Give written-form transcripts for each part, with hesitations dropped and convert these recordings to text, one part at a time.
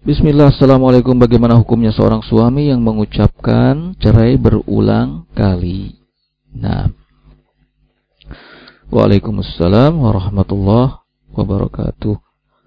Bismillah, assalamualaikum. Bagaimana hukumnya seorang suami yang mengucapkan cerai berulang kali? Nah, waalaikumsalam warahmatullahi wabarakatuh.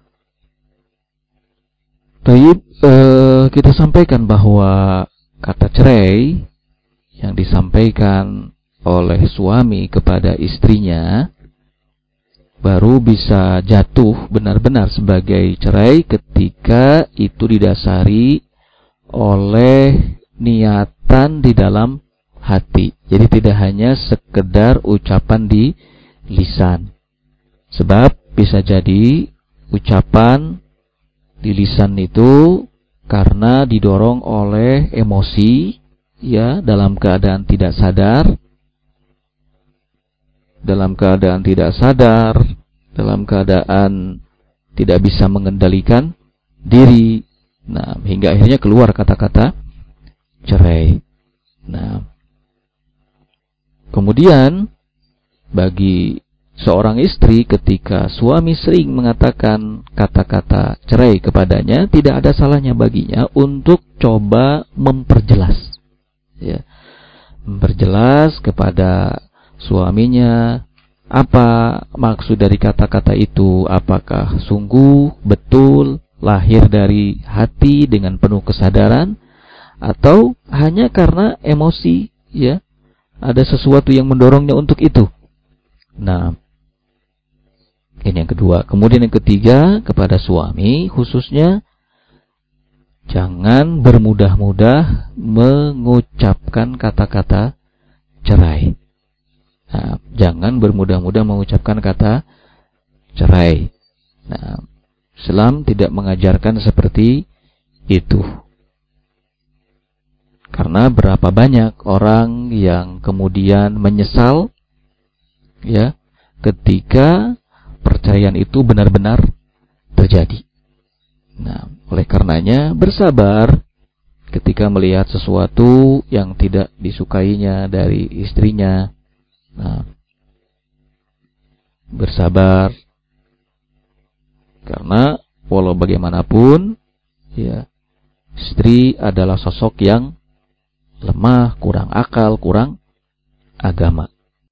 Baik, kita sampaikan bahwa kata cerai yang disampaikan oleh suami kepada istrinya baru bisa jatuh benar-benar sebagai cerai ketika itu didasari oleh niatan di dalam hati. Jadi tidak hanya sekedar ucapan di lisan. Sebab bisa jadi ucapan di lisan itu karena didorong oleh emosi, ya, dalam keadaan tidak sadar, dalam keadaan tidak bisa mengendalikan diri. Nah, hingga akhirnya keluar kata-kata cerai. Nah, kemudian bagi seorang istri ketika suami sering mengatakan kata-kata cerai kepadanya, tidak ada salahnya baginya untuk coba memperjelas, ya, memperjelas kepada suaminya apa maksud dari kata-kata itu, apakah sungguh betul lahir dari hati dengan penuh kesadaran atau hanya karena emosi, ya, ada sesuatu yang mendorongnya untuk itu. Nah, ini yang kedua. Kemudian yang ketiga, kepada suami khususnya, jangan bermudah-mudah mengucapkan kata-kata cerai. Nah, jangan bermudah-mudah mengucapkan kata cerai. Nah, Islam tidak mengajarkan seperti itu. Karena berapa banyak orang yang kemudian menyesal, ya, ketika perceraian itu benar-benar terjadi. Nah, oleh karenanya bersabar ketika melihat sesuatu yang tidak disukainya dari istrinya. Nah, bersabar karena walau bagaimanapun, ya, istri adalah sosok yang lemah, kurang akal, kurang agama.